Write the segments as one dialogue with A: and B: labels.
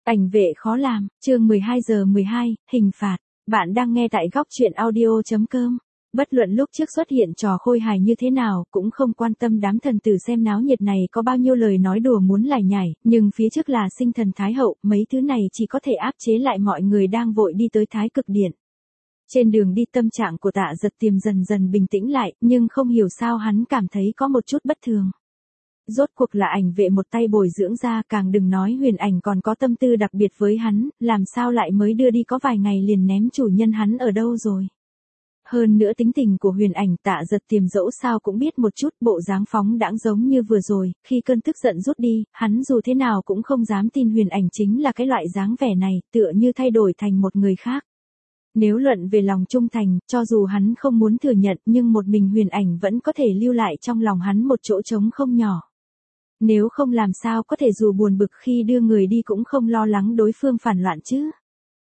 A: Ảnh vệ khó làm, chương 12:12, hình phạt. Bạn đang nghe tại góc truyện audio.com. Bất luận lúc trước xuất hiện trò khôi hài như thế nào, cũng không quan tâm đám thần tử xem náo nhiệt này có bao nhiêu lời nói đùa muốn lải nhải, nhưng phía trước là sinh thần Thái Hậu, mấy thứ này chỉ có thể áp chế lại mọi người đang vội đi tới Thái Cực Điện. Trên đường đi tâm trạng của Tạ Dật Tiềm dần dần bình tĩnh lại, nhưng không hiểu sao hắn cảm thấy có một chút bất thường. Rốt cuộc là ảnh vệ một tay bồi dưỡng ra, càng đừng nói Huyền Ảnh còn có tâm tư đặc biệt với hắn, làm sao lại mới đưa đi có vài ngày liền ném chủ nhân hắn ở đâu rồi. Hơn nữa tính tình của Huyền Ảnh Tạ Dật Tiềm dẫu sao cũng biết một chút, bộ dáng phóng đãng giống như vừa rồi, khi cơn tức giận rút đi, hắn dù thế nào cũng không dám tin Huyền Ảnh chính là cái loại dáng vẻ này, tựa như thay đổi thành một người khác. Nếu luận về lòng trung thành, cho dù hắn không muốn thừa nhận nhưng một mình Huyền Ảnh vẫn có thể lưu lại trong lòng hắn một chỗ trống không nhỏ. Nếu không làm sao có thể dù buồn bực khi đưa người đi cũng không lo lắng đối phương phản loạn chứ.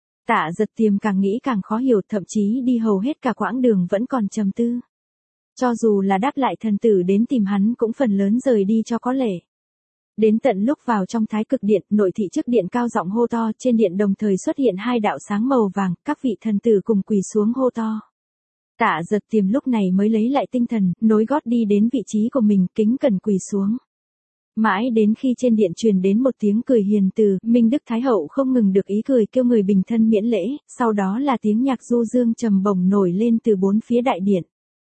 A: Tạ Dật Tiềm càng nghĩ càng khó hiểu, thậm chí đi hầu hết cả quãng đường vẫn còn trầm tư. Cho dù là đáp lại thần tử đến tìm hắn cũng phần lớn rời đi cho có lệ. Đến tận lúc vào trong Thái Cực Điện, nội thị trước điện cao giọng hô to, trên điện đồng thời xuất hiện hai đạo sáng màu vàng, các vị thần tử cùng quỳ xuống hô to. Tạ Dật Tiềm lúc này mới lấy lại tinh thần, nối gót đi đến vị trí của mình, kính cẩn quỳ xuống. Mãi đến khi trên điện truyền đến một tiếng cười hiền từ, Minh Đức Thái Hậu không ngừng được ý cười kêu người bình thân miễn lễ, sau đó là tiếng nhạc du dương trầm bổng nổi lên từ bốn phía đại điện.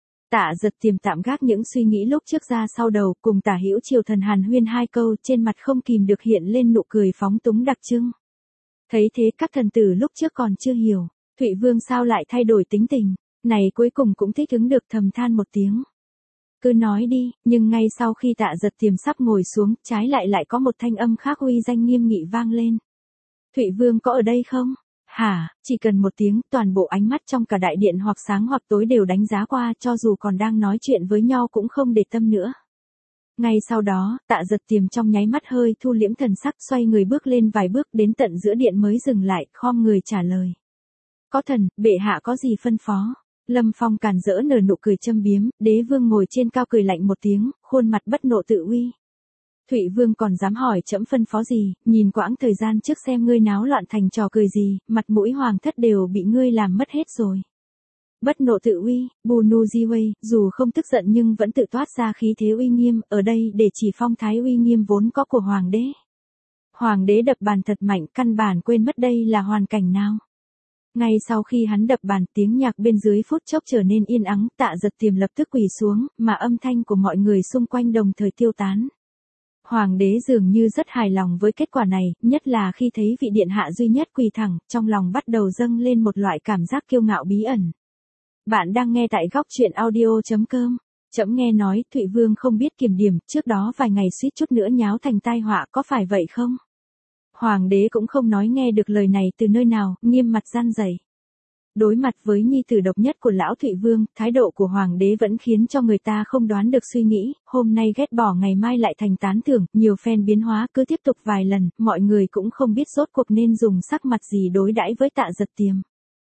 A: Tạ Dật Tiềm tạm gác những suy nghĩ lúc trước ra sau đầu, cùng Tả Hữu Triều Thần hàn huyên hai câu, trên mặt không kìm được hiện lên nụ cười phóng túng đặc trưng. Thấy thế các thần tử lúc trước còn chưa hiểu, Thụy Vương sao lại thay đổi tính tình, này cuối cùng cũng thích ứng được, thầm than một tiếng. Cứ nói đi, nhưng ngay sau khi Tạ Dật Tiềm sắp ngồi xuống, trái lại có một thanh âm khác uy danh nghiêm nghị vang lên. Thụy Vương có ở đây không? Hả, chỉ cần một tiếng, toàn bộ ánh mắt trong cả đại điện hoặc sáng hoặc tối đều đánh giá qua, cho dù còn đang nói chuyện với nhau cũng không để tâm nữa. Ngay sau đó, Tạ Dật Tiềm trong nháy mắt hơi thu liễm thần sắc, xoay người bước lên vài bước đến tận giữa điện mới dừng lại, khom người trả lời. Có thần, bệ hạ có gì phân phó? Lâm Phong càn rỡ nở nụ cười châm biếm, Đế Vương ngồi trên cao cười lạnh một tiếng, khuôn mặt bất nộ tự uy. Thụy Vương còn dám hỏi trẫm phân phó gì, nhìn quãng thời gian trước xem ngươi náo loạn thành trò cười gì, mặt mũi hoàng thất đều bị ngươi làm mất hết rồi. Bất nộ tự uy, Bù Nu Di Huê, dù không tức giận nhưng vẫn tự toát ra khí thế uy nghiêm, ở đây để chỉ phong thái uy nghiêm vốn có của hoàng đế. Hoàng đế đập bàn thật mạnh, căn bản quên mất đây là hoàn cảnh nào. Ngay sau khi hắn đập bàn, tiếng nhạc bên dưới phút chốc trở nên yên ắng, Tạ Dật Tiềm lập tức quỳ xuống, mà âm thanh của mọi người xung quanh đồng thời tiêu tán. Hoàng đế dường như rất hài lòng với kết quả này, nhất là khi thấy vị điện hạ duy nhất quỳ thẳng, trong lòng bắt đầu dâng lên một loại cảm giác kiêu ngạo bí ẩn. Bạn đang nghe tại góc truyện audio.com. Trẫm nghe nói, Thụy Vương không biết kiểm điểm, trước đó vài ngày suýt chút nữa nháo thành tai họa, có phải vậy không? Hoàng đế cũng không nói nghe được lời này từ nơi nào, nghiêm mặt răn dạy. Đối mặt với nhi tử độc nhất của lão Thụy Vương, thái độ của hoàng đế vẫn khiến cho người ta không đoán được suy nghĩ, hôm nay ghét bỏ ngày mai lại thành tán thưởng, nhiều phen biến hóa cứ tiếp tục vài lần, mọi người cũng không biết rốt cuộc nên dùng sắc mặt gì đối đãi với Tạ Dật Tiềm.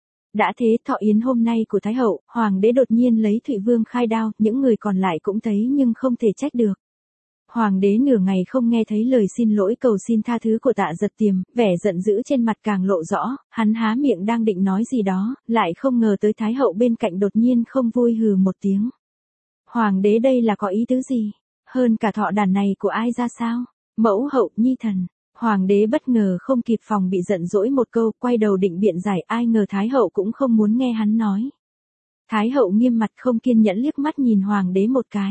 A: Đã thế, thọ yến hôm nay của Thái Hậu, hoàng đế đột nhiên lấy Thụy Vương khai đao, những người còn lại cũng thấy nhưng không thể trách được. Hoàng đế nửa ngày không nghe thấy lời xin lỗi cầu xin tha thứ của Tạ Dật Tiềm, vẻ giận dữ trên mặt càng lộ rõ, hắn há miệng đang định nói gì đó, lại không ngờ tới Thái Hậu bên cạnh đột nhiên không vui hừ một tiếng. Hoàng đế đây là có ý tứ gì? Hơn cả thọ đàn này của ai ra sao? Mẫu hậu nhi thần. Hoàng đế bất ngờ không kịp phòng bị giận dỗi một câu, quay đầu định biện giải, ai ngờ Thái Hậu cũng không muốn nghe hắn nói. Thái Hậu nghiêm mặt không kiên nhẫn liếc mắt nhìn Hoàng đế một cái.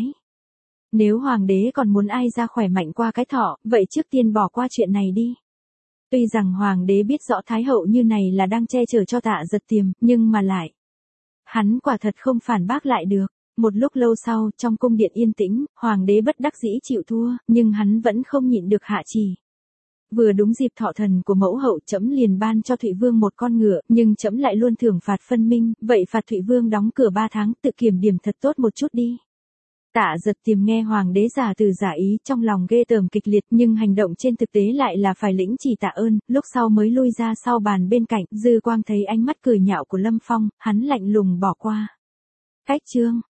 A: Nếu hoàng đế còn muốn ai ra khỏe mạnh qua cái thọ, vậy trước tiên bỏ qua chuyện này đi. Tuy rằng hoàng đế biết rõ Thái Hậu như này là đang che chở cho Tạ Dật Tiềm, nhưng mà lại. Hắn quả thật không phản bác lại được. Một lúc lâu sau, trong cung điện yên tĩnh, hoàng đế bất đắc dĩ chịu thua, nhưng hắn vẫn không nhịn được hạ chỉ. Vừa đúng dịp thọ thần của mẫu hậu, trẫm liền ban cho Thụy Vương một con ngựa, nhưng trẫm lại luôn thưởng phạt phân minh, vậy phạt Thụy Vương đóng cửa 3 tháng, tự kiểm điểm thật tốt một chút đi. Tạ Dật Tiềm nghe hoàng đế giả từ giả ý, trong lòng ghê tởm kịch liệt, nhưng hành động trên thực tế lại là phải lĩnh chỉ tạ ơn, lúc sau mới lui ra sau bàn bên cạnh, dư quang thấy ánh mắt cười nhạo của Lâm Phong, hắn lạnh lùng bỏ qua. Cách chương